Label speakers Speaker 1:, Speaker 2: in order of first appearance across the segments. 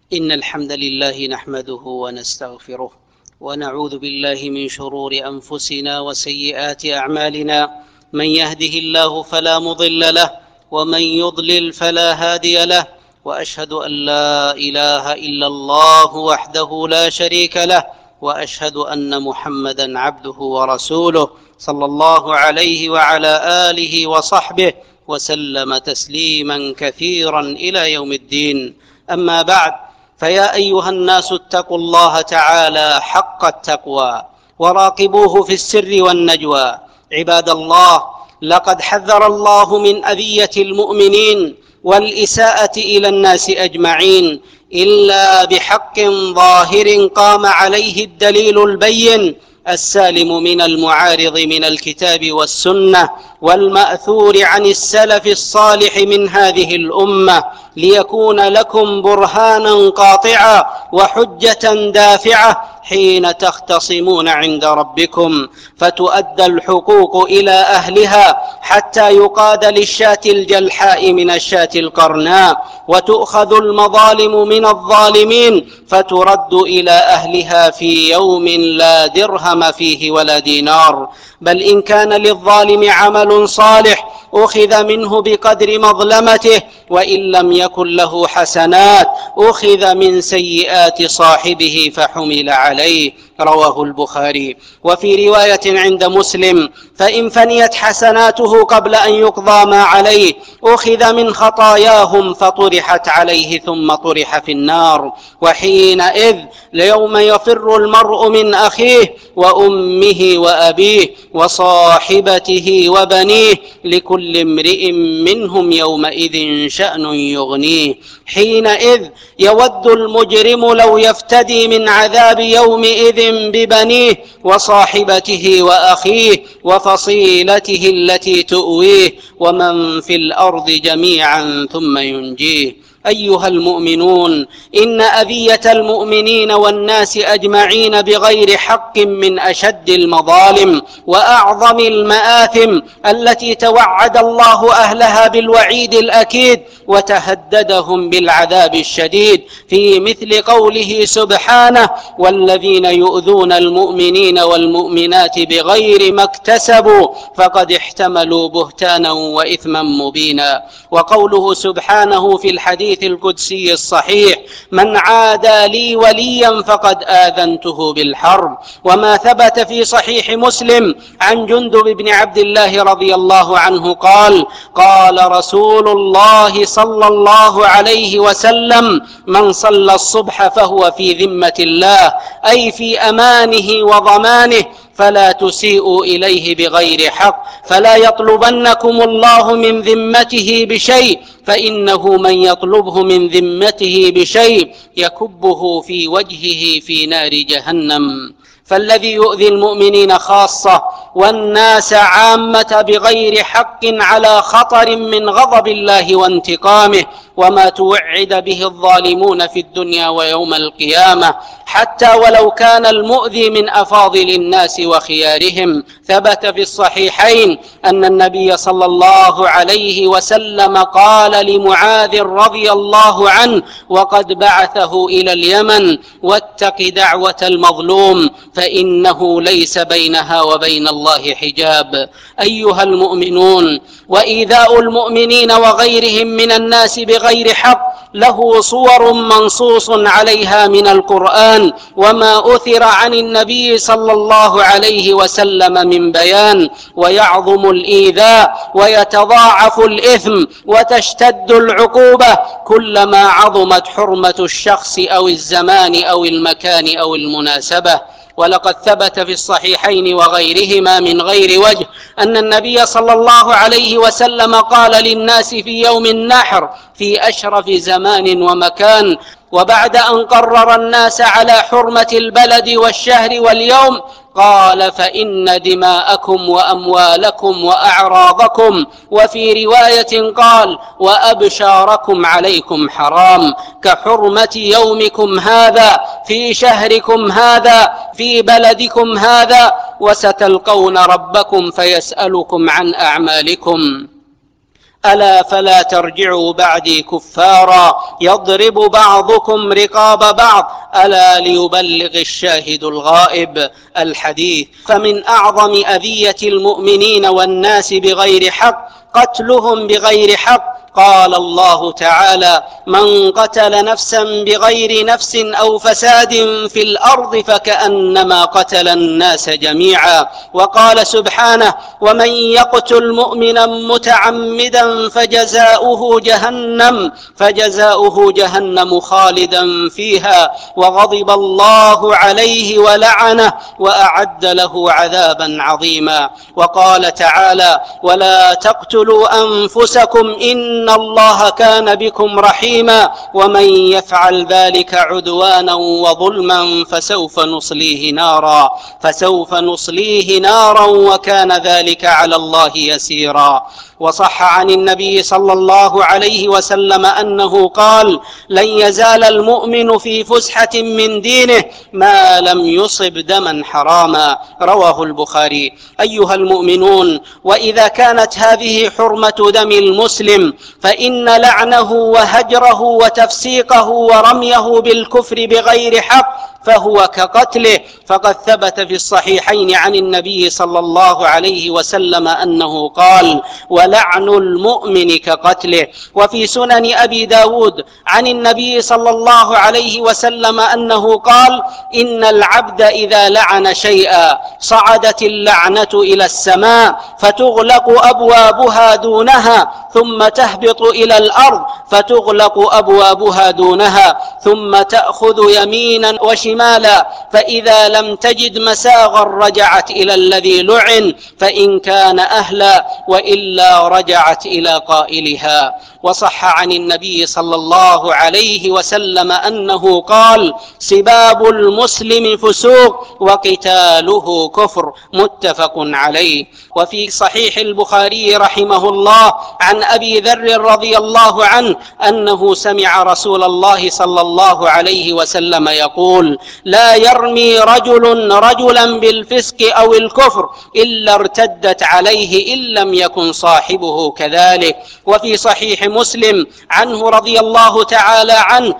Speaker 1: إن الحمد لله نحمده ونستغفره ونعوذ بالله من شرور أنفسنا وسيئات أعمالنا. من يهده الله فلا مضل له ومن يضلل فلا هادي له، وأشهد أن لا إله إلا الله وحده لا شريك له، وأشهد أن محمدا عبده ورسوله صلى الله عليه وعلى آله وصحبه وسلم تسليما كثيرا إلى يوم الدين. أما بعد، فيا أيها الناس اتقوا الله تعالى حق التقوى وراقبوه في السر والنجوى. عباد الله، لقد حذر الله من أذية المؤمنين والإساءة إلى الناس أجمعين إلا بحق ظاهر قام عليه الدليل البين السالم من المعارض من الكتاب والسنة والمأثور عن السلف الصالح من هذه الأمة، ليكون لكم برهانا قاطعا وحجة دافعة حين تختصمون عند ربكم، فتؤدى الحقوق إلى أهلها حتى يقاد للشاة الجلحاء من الشاة القرناء، وتؤخذ المظالم من الظالمين فترد إلى أهلها في يوم لا درهم فيه ولا دينار. بل إن كان للظالم عمل صالح أخذ منه بقدر مظلمته، وإن لم يكن له حسنات أخذ من سيئات صاحبه فحمل عليه. رواه البخاري. وفي رواية عند مسلم: فإن فنيت حسناته قبل أن يقضى ما عليه أخذ من خطاياهم فطرحت عليه ثم طرح في النار. وحينئذ يوم يفر المرء من أخيه وأمه وأبيه وصاحبته وبنيه لكل امرئ منهم يومئذ شأن يغنيه. حينئذ يود المجرم لو يفتدي من عذاب يومئذ ببنيه وصاحبته وأخيه وفصيلته التي تؤويه ومن في الأرض جميعا ثم ينجيه. أيها المؤمنون، إن أذية المؤمنين والناس أجمعين بغير حق من أشد المظالم وأعظم المآثم التي توعد الله أهلها بالوعيد الأكيد وتهددهم بالعذاب الشديد، في مثل قوله سبحانه: والذين يؤذون المؤمنين والمؤمنات بغير ما اكتسبوا فقد احتملوا بهتانا وإثما مبينا. وقوله سبحانه في الحديث القدسي الصحيح: من عادى لي وليا فقد آذنته بالحرب. وما ثبت في صحيح مسلم عن جندب بن عبد الله رضي الله عنه قال: قال رسول الله صلى الله عليه وسلم: من صلى الصبح فهو في ذمة الله، أي في أمانه وضمانه، فلا تسيئوا إليه بغير حق، فلا يطلبنكم الله من ذمته بشيء، فإنه من يطلبه من ذمته بشيء يكبه في وجهه في نار جهنم. فالذي يؤذي المؤمنين خاصة والناس عامة بغير حق على خطر من غضب الله وانتقامه، وما توعد به الظالمون في الدنيا ويوم القيامة، حتى ولو كان المؤذي من أفاضل الناس وخيارهم. ثبت في الصحيحين أن النبي صلى الله عليه وسلم قال لمعاذ رضي الله عنه وقد بعثه إلى اليمن: واتق دعوة المظلوم فإنه ليس بينها وبين الله حجاب. أيها المؤمنون، وإيذاء المؤمنين وغيرهم من الناس بغير حق له صور منصوص عليها من القرآن وما أثر عن النبي صلى الله عليه وسلم من بيان، ويعظم الإيذاء ويتضاعف الإثم وتشتد العقوبة كلما عظمت حرمة الشخص أو الزمان أو المكان أو المناسبة. ولقد ثبت في الصحيحين وغيرهما من غير وجه أن النبي صلى الله عليه وسلم قال للناس في يوم النحر في أشرف زمان ومكان، وبعد أن قرر الناس على حرمة البلد والشهر واليوم، قال: فإن دماءكم وأموالكم وأعراضكم، وفي رواية قال: وأبشاركم عليكم حرام، كحرمة يومكم هذا في شهركم هذا في بلدكم هذا، وستلقون ربكم فيسألكم عن أعمالكم. ألا فلا ترجعوا بعدي كفارا يضرب بعضكم رقاب بعض ألا ليبلغ الشاهد الغائب. الحديث. فمن أعظم أذية المؤمنين والناس بغير حق قتلهم بغير حق. قال الله تعالى: من قتل نفسا بغير نفس أو فساد في الأرض فكأنما قتل الناس جميعا. وقال سبحانه: ومن يقتل مؤمنا متعمدا فجزاؤه جهنم خالدا فيها وغضب الله عليه ولعنه وأعد له عذابا عظيما. وقال تعالى: ولا تقتلوا أنفسكم إن الله كان بكم رحيما ومن يفعل ذلك عدوانا وظلما فسوف نصليه نارا وكان ذلك على الله يسيرا. وصح عن النبي صلى الله عليه وسلم أنه قال: لن يزال المؤمن في فسحة من دينه ما لم يصب دما حراما. رواه البخاري. أيها المؤمنون، وإذا كانت هذه حرمة دم المسلم فإن لعنه وهجره وتفسيقه ورميه بالكفر بغير حق فهو كقتله. فقد ثبت في الصحيحين عن النبي صلى الله عليه وسلم أنه قال: ولعن المؤمن كقتله. وفي سنن أبي داود عن النبي صلى الله عليه وسلم أنه قال: إن العبد إذا لعن شيئا صعدت اللعنة إلى السماء فتغلق أبوابها دونها ثم تهبط إلى الأرض فتغلق أبوابها دونها ثم تأخذ يمينا وشمالا فإذا لم تجد مساغا رجعت إلى الذي لعن فإن كان أهلا وإلا رجعت إلى قائلها. وصح عن النبي صلى الله عليه وسلم أنه قال: سباب المسلم فسوق وقتاله كفر. متفق عليه. وفي صحيح البخاري رحمه الله عن أبي ذر رضي الله عنه أنه سمع رسول الله صلى الله عليه وسلم يقول: لا يرمي رجل رجلا بالفسق أو الكفر إلا ارتدت عليه إن لم يكن صاحبه كذلك. وفي صحيح مسلم عنه رضي الله تعالى عنه: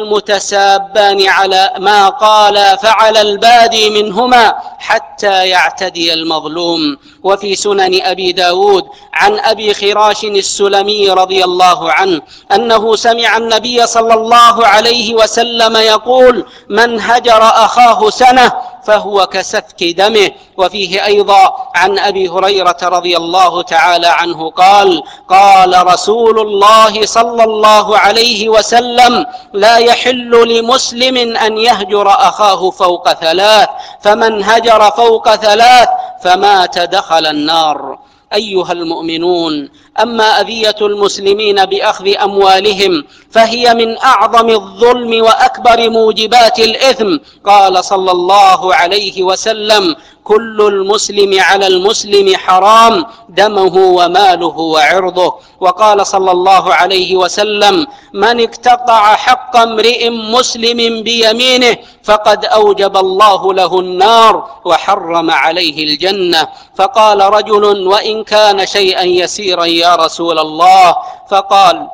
Speaker 1: المتسابان على ما قال فعل البادي منهما حتى يعتدي المظلوم. وفي سنن أبي داود عن أبي خراش السلمي رضي الله عنه أنه سمع النبي صلى الله عليه وسلم يقول: من هجر أخاه سنة فهو كسفك دمه. وفيه أيضا عن أبي هريرة رضي الله تعالى عنه قال: قال رسول الله صلى الله عليه وسلم: لا يحل لمسلم أن يهجر أخاه فوق ثلاث فمن هجر فوق ثلاث فمات دخل النار. أيها المؤمنون، أما أذية المسلمين بأخذ أموالهم فهي من أعظم الظلم وأكبر موجبات الإثم. قال صلى الله عليه وسلم: كل المسلم على المسلم حرام دمه وماله وعرضه. وقال صلى الله عليه وسلم: من اقتطع حق امرئ مسلم بيمينه فقد أوجب الله له النار وحرم عليه الجنة. فقال رجل: وإن كان شيئا يسيرا يا رسول الله؟ فقال: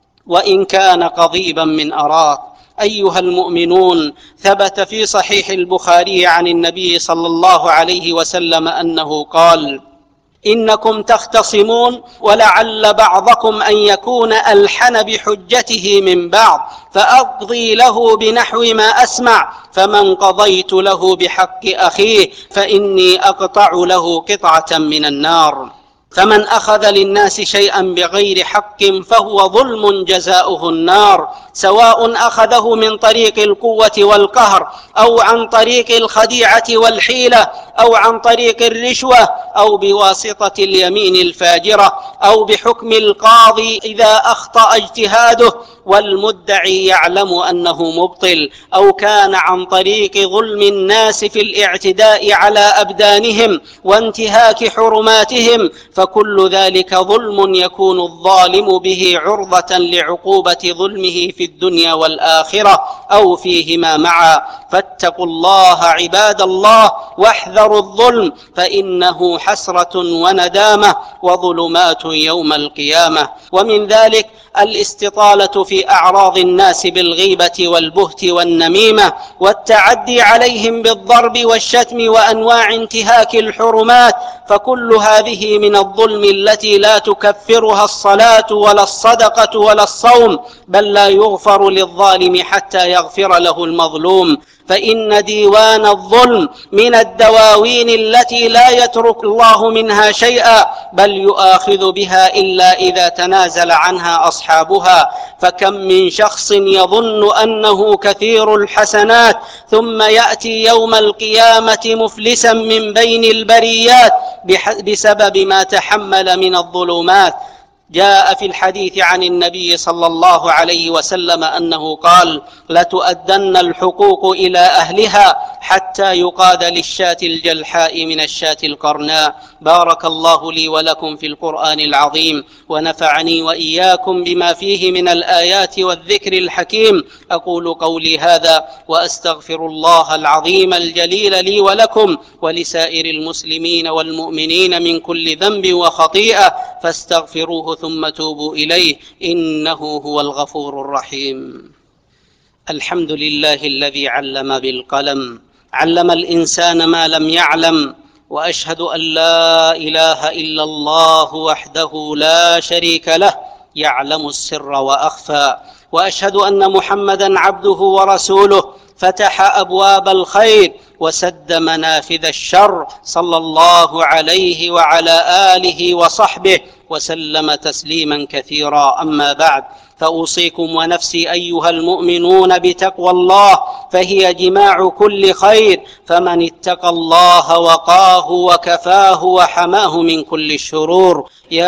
Speaker 1: وإن كان قضيبا من أراك. أيها المؤمنون، ثبت في صحيح البخاري عن النبي صلى الله عليه وسلم أنه قال: إنكم تختصمون ولعل بعضكم أن يكون ألحن بحجته من بعض فأقضي له بنحو ما أسمع فمن قضيت له بحق أخيه فإني أقطع له قطعة من النار. فمن أخذ للناس شيئا بغير حق فهو ظلم جزاؤه النار، سواء أخذه من طريق القوة والقهر أو عن طريق الخديعة والحيلة أو عن طريق الرشوة أو بواسطة اليمين الفاجرة أو بحكم القاضي إذا أخطأ اجتهاده والمدعي يعلم أنه مبطل، أو كان عن طريق ظلم الناس في الاعتداء على أبدانهم وانتهاك حرماتهم، فكل ذلك ظلم يكون الظالم به عرضة لعقوبة ظلمه في الدنيا والآخرة أو فيهما معا. فاتقوا الله عباد الله واحذروا الظلم، فإنه حسرة وندامة وظلمات يوم القيامة. ومن ذلك الاستطالة في أعراض الناس بالغيبة والبهت والنميمة والتعدي عليهم بالضرب والشتم وأنواع انتهاك الحرمات، فكل هذه من الظلم التي لا تكفرها الصلاة ولا الصدقة ولا الصوم، بل لا يغفر للظالم حتى يغفر له المظلوم. فإن ديوان الظلم من الدواوين التي لا يترك الله منها شيئا، بل يؤاخذ بها إلا إذا تنازل عنها أصحابها. فكم من شخص يظن أنه كثير الحسنات ثم يأتي يوم القيامة مفلسا من بين البريات بسبب ما تحمل من الظلمات. جاء في الحديث عن النبي صلى الله عليه وسلم أنه قال: لتؤدن الحقوق إلى أهلها حتى يقاد للشاة الجلحاء من الشاة القرناء. بارك الله لي ولكم في القرآن العظيم، ونفعني وإياكم بما فيه من الآيات والذكر الحكيم. أقول قولي هذا وأستغفر الله العظيم الجليل لي ولكم ولسائر المسلمين والمؤمنين من كل ذنب وخطيئة، فاستغفروه ثم توبوا إليه، إنه هو الغفور الرحيم. الحمد لله الذي علم بالقلم، علم الإنسان ما لم يعلم، وأشهد أن لا إله إلا الله وحده لا شريك له يعلم السر وأخفى، وأشهد أن محمدًا عبده ورسوله فتح أبواب الخير وسد منافذ الشر، صلى الله عليه وعلى آله وصحبه وسلم تسليما كثيرا. أما بعد، فأوصيكم ونفسي أيها المؤمنون بتقوى الله، فهي جماع كل خير، فمن اتقى الله وقاه وكفاه وحماه من كل الشرور.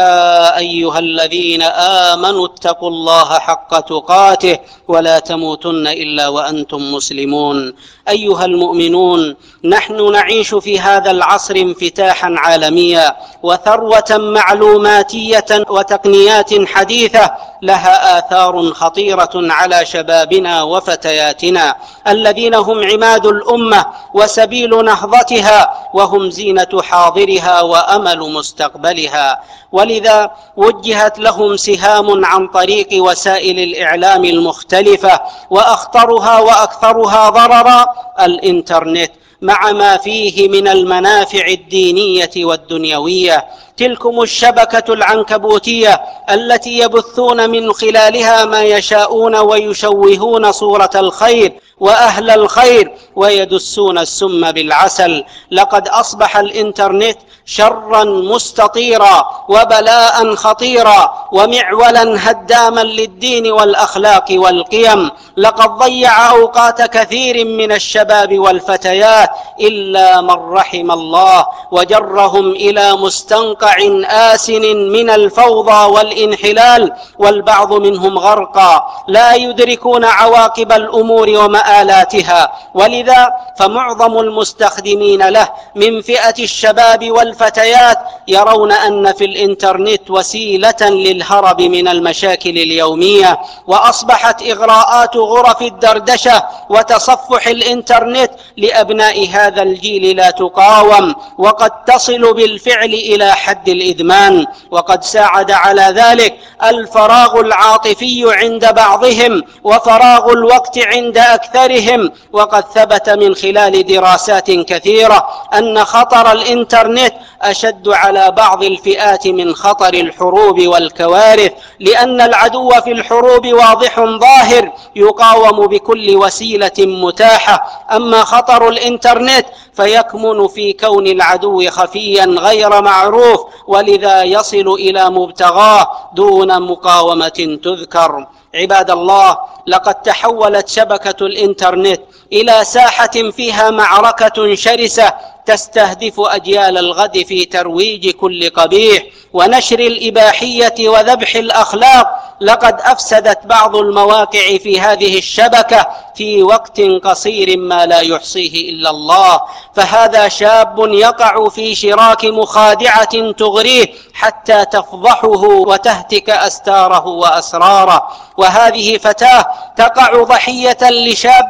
Speaker 1: يا أيها الذين آمنوا اتقوا الله حق تقاته ولا تموتن إلا وأنتم مسلمون. أيها المؤمنون، نحن نعيش في هذا العصر انفتاحا عالميا وثروة معلوماتية وتقنيات حديثة لها آثار خطيرة على شبابنا وفتياتنا الذين هم عماد الأمة وسبيل نهضتها، وهم زينة حاضرها وأمل مستقبلها. ولذا وجهت لهم سهام عن طريق وسائل الإعلام المختلفة، وأخطرها وأكثرها ضررا الإنترنت، مع ما فيه من المنافع الدينية والدنيوية. تلكم الشبكة العنكبوتية التي يبثون من خلالها ما يشاءون ويشوهون صورة الخير وأهل الخير ويدسون السم بالعسل. لقد أصبح الإنترنت شرا مستطيرا وبلاء خطيرا ومعولا هداما للدين والأخلاق والقيم. لقد ضيع أوقات كثير من الشباب والفتيات إلا من رحم الله، وجرهم إلى مستنقع آسن من الفوضى والانحلال، والبعض منهم غرقا لا يدركون عواقب الأمور ومآلاتها. ولذا فمعظم المستخدمين له من فئة الشباب والفتيات يرون أن في الإنترنت وسيلة للهرب من المشاكل اليومية، وأصبحت إغراءات غرف الدردشة وتصفح الإنترنت لأبناء هذا الجيل لا تقاوم، وقد تصل بالفعل إلى حد الإدمان. وقد ساعد على ذلك الفراغ العاطفي عند بعضهم وفراغ الوقت عند أكثرهم. وقد ثبت من خلال دراسات كثيرة أن خطر الإنترنت أشد على بعض الفئات من خطر الحروب والكوارث، لأن العدو في الحروب واضح ظاهر يقاوم بكل وسيلة متاحة. أما خطر الإنترنت فيكمن في كون العدو خفيا غير معروف، ولذا يصل إلى مبتغاه دون مقاومة تذكر. عباد الله، لقد تحولت شبكة الإنترنت إلى ساحة فيها معركة شرسة تستهدف أجيال الغد في ترويج كل قبيح ونشر الإباحية وذبح الأخلاق. لقد أفسدت بعض المواقع في هذه الشبكة في وقت قصير ما لا يحصيه إلا الله، فهذا شاب يقع في شراك مخادعة تغريه حتى تفضحه وتهتك أستاره وأسراره، وهذه فتاة تقع ضحية لشاب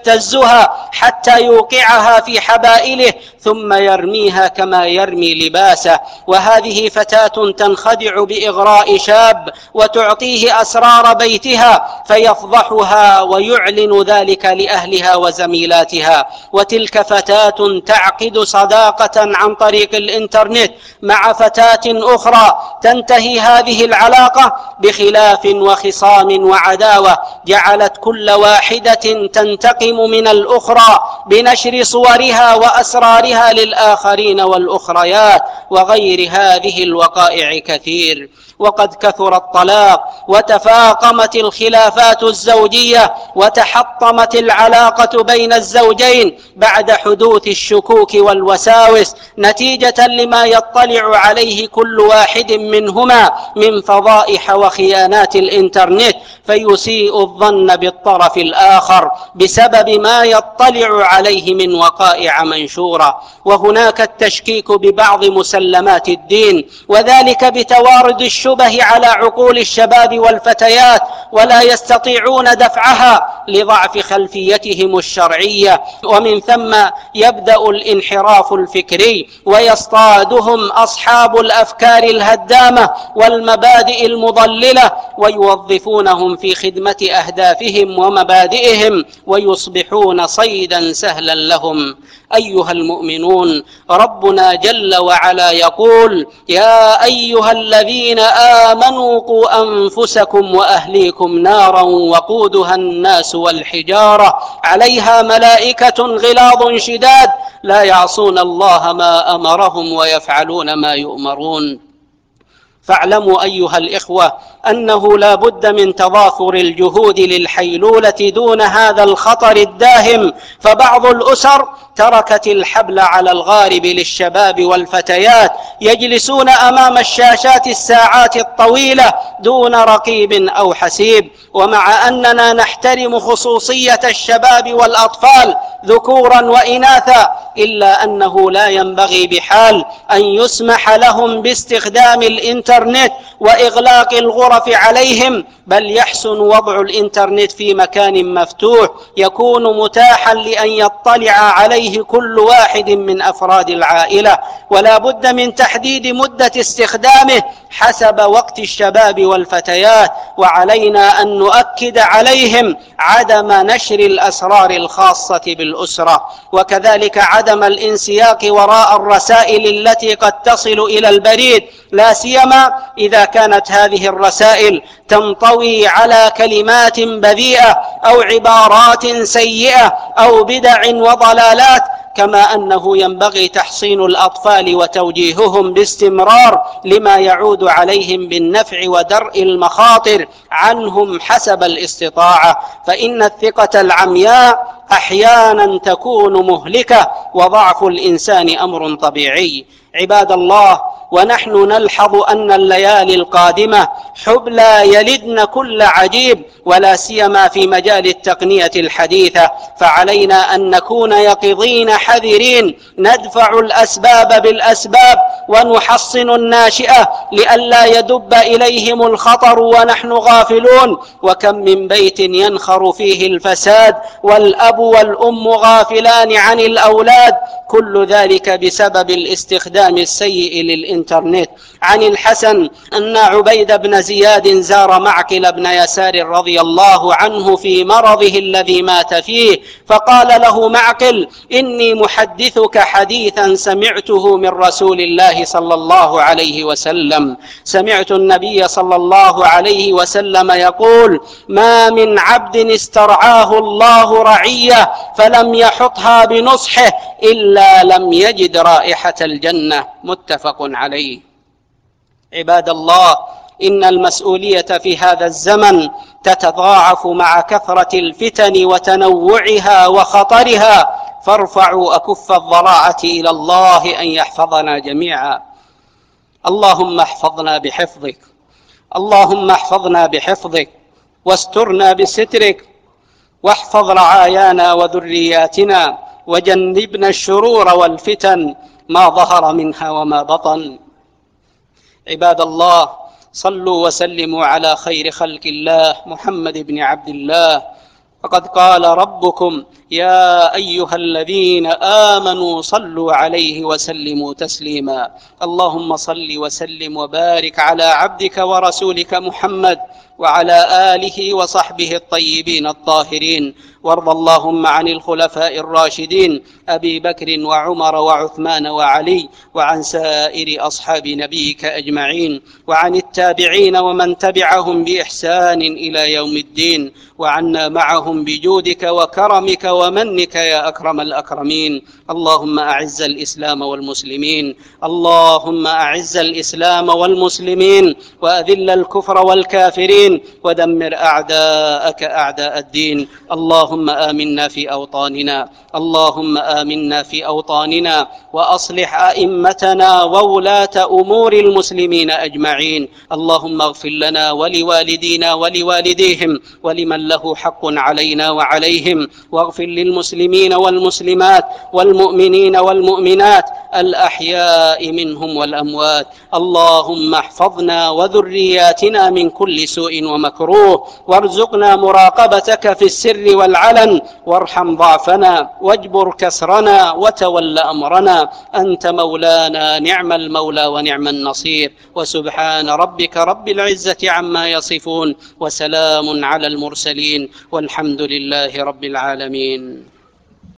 Speaker 1: يبتزها حتى يوقعها في حبائله ثم يرميها كما يرمي لباسه، وهذه فتاة تنخدع بإغراء شاب وتعطيه أسرار بيتها فيفضحها ويعلن ذلك لأهلها وزميلاتها، وتلك فتاة تعقد صداقة عن طريق الإنترنت مع فتاة أخرى، تنتهي هذه العلاقة بخلاف وخصام وعداوة جعلت كل واحدة تنتقم من الأخرى بنشر صورها وأسرارها للآخرين والأخريات، وغير هذه الوقائع كثير. وقد كثر الطلاق وتفاقمت الخلافات الزوجية وتحطمت العلاقة بين الزوجين بعد حدوث الشكوك والوساوس نتيجة لما يطلع عليه كل واحد منهما من فضائح وخيانات الإنترنت، فيسيء الظن بالطرف الآخر بسبب ما يطلع عليه من وقائع منشورة. وهناك التشكيك ببعض مسلمات الدين، وذلك بتوارد الشبه على عقول الشباب والفتيات ولا يستطيعون دفعها لضعف خلفيتهم الشرعية، ومن ثم يبدأ الانحراف الفكري ويصطادهم أصحاب الأفكار الهدامة والمبادئ المضللة ويوظفونهم في خدمة أهدافهم ومبادئهم ويصبحون صيدا سهلا لهم. أيها المؤمنون، ربنا جل وعلا يقول: يا أيها الذين آمنوا قوا أنفسكم وأهليكم نارا وقودها الناس والحجارة عليها ملائكة غلاظ شداد لا يعصون الله ما أمرهم ويفعلون ما يؤمرون. فاعلموا أيها الإخوة أنه لا بد من تضافر الجهود للحيلولة دون هذا الخطر الداهم، فبعض الأسر تركت الحبل على الغارب للشباب والفتيات يجلسون أمام الشاشات الساعات الطويلة دون رقيب أو حسيب. ومع أننا نحترم خصوصية الشباب والأطفال ذكورا وإناثا، إلا أنه لا ينبغي بحال أن يسمح لهم باستخدام الإنترنت وإغلاق الغرف عليهم، بل يحسن وضع الإنترنت في مكان مفتوح يكون متاحا لأن يطلع عليه كل واحد من أفراد العائلة، ولا بد من تحديد مدة استخدامه حسب وقت الشباب والفتيات. وعلينا أن نؤكد عليهم عدم نشر الأسرار الخاصة بالأسرة، وكذلك عدم الانسياق وراء الرسائل التي قد تصل إلى البريد، لا سيما إذا كانت هذه الرسائل تنطوي على كلمات بذيئة أو عبارات سيئة أو بدع وضلالات. كما أنه ينبغي تحصين الأطفال وتوجيههم باستمرار لما يعود عليهم بالنفع ودرء المخاطر عنهم حسب الاستطاعة، فإن الثقة العمياء أحيانا تكون مهلكة، وضعف الإنسان أمر طبيعي. عباد الله، ونحن نلحظ أن الليالي القادمة حبلى يلدن كل عجيب، ولا سيما في مجال التقنية الحديثة، فعلينا أن نكون يقظين حذرين ندفع الأسباب بالأسباب ونحصن الناشئة لئلا يدب إليهم الخطر ونحن غافلون. وكم من بيت ينخر فيه الفساد والأب والأم غافلان عن الأولاد، كل ذلك بسبب الاستخدام السيء للإنترنت. عن الحسن أن عبيد بن زياد زار معقل بن يسار رضي الله عنه في مرضه الذي مات فيه، فقال له معقل: إني محدثك حديثا سمعته من رسول الله صلى الله عليه وسلم. سمعت النبي صلى الله عليه وسلم يقول: ما من عبد استرعاه الله رعية فلم يحطها بنصحه إلا لم يجد رائحة الجنة. متفق عليه. عباد الله، إن المسؤولية في هذا الزمن تتضاعف مع كثرة الفتن وتنوعها وخطرها، فارفعوا أكف الضراعة إلى الله أن يحفظنا جميعا. اللهم احفظنا بحفظك، اللهم احفظنا بحفظك واسترنا بسترك، واحفظ رعايانا وذرياتنا، وجنبنا الشرور والفتن ما ظهر منها وما بطن. عباد الله، صلوا وسلموا على خير خلق الله محمد بن عبد الله. فقد قال ربكم: يا أيها الذين آمنوا صلوا عليه وسلموا تسليما. اللهم صل وسلم وبارك على عبدك ورسولك محمد وعلى آله وصحبه الطيبين الطاهرين. وارض اللهم عن الخلفاء الراشدين أبي بكر وعمر وعثمان وعلي، وعن سائر أصحاب نبيك أجمعين، وعن التابعين ومن تبعهم بإحسان إلى يوم الدين، وعنا معهم بجودك وكرمك ومنك يا أكرم الأكرمين. اللهم أعز الإسلام والمسلمين، اللهم أعز الإسلام والمسلمين، وأذل الكفر والكافرين، ودمر أعداءك أعداء الدين. اللهم آمنا في أوطاننا، اللهم آمنا في أوطاننا، وأصلح أئمتنا وولاة أمور المسلمين أجمعين. اللهم اغفر لنا ولوالدينا ولوالديهم ولمن له حق علينا وعليهم، واغفر للمسلمين والمسلمات والمؤمنين والمؤمنات الأحياء منهم والأموات. اللهم احفظنا وذرياتنا من كل سوء ومكروه، وارزقنا مراقبتك في السر والعلن، وارحم ضعفنا واجبر كسرنا وتول أمرنا. أنت مولانا، نعم المولى ونعم النصير. وسبحان ربك رب العزة عما يصفون، وسلام على المرسلين، والحمد لله رب العالمين.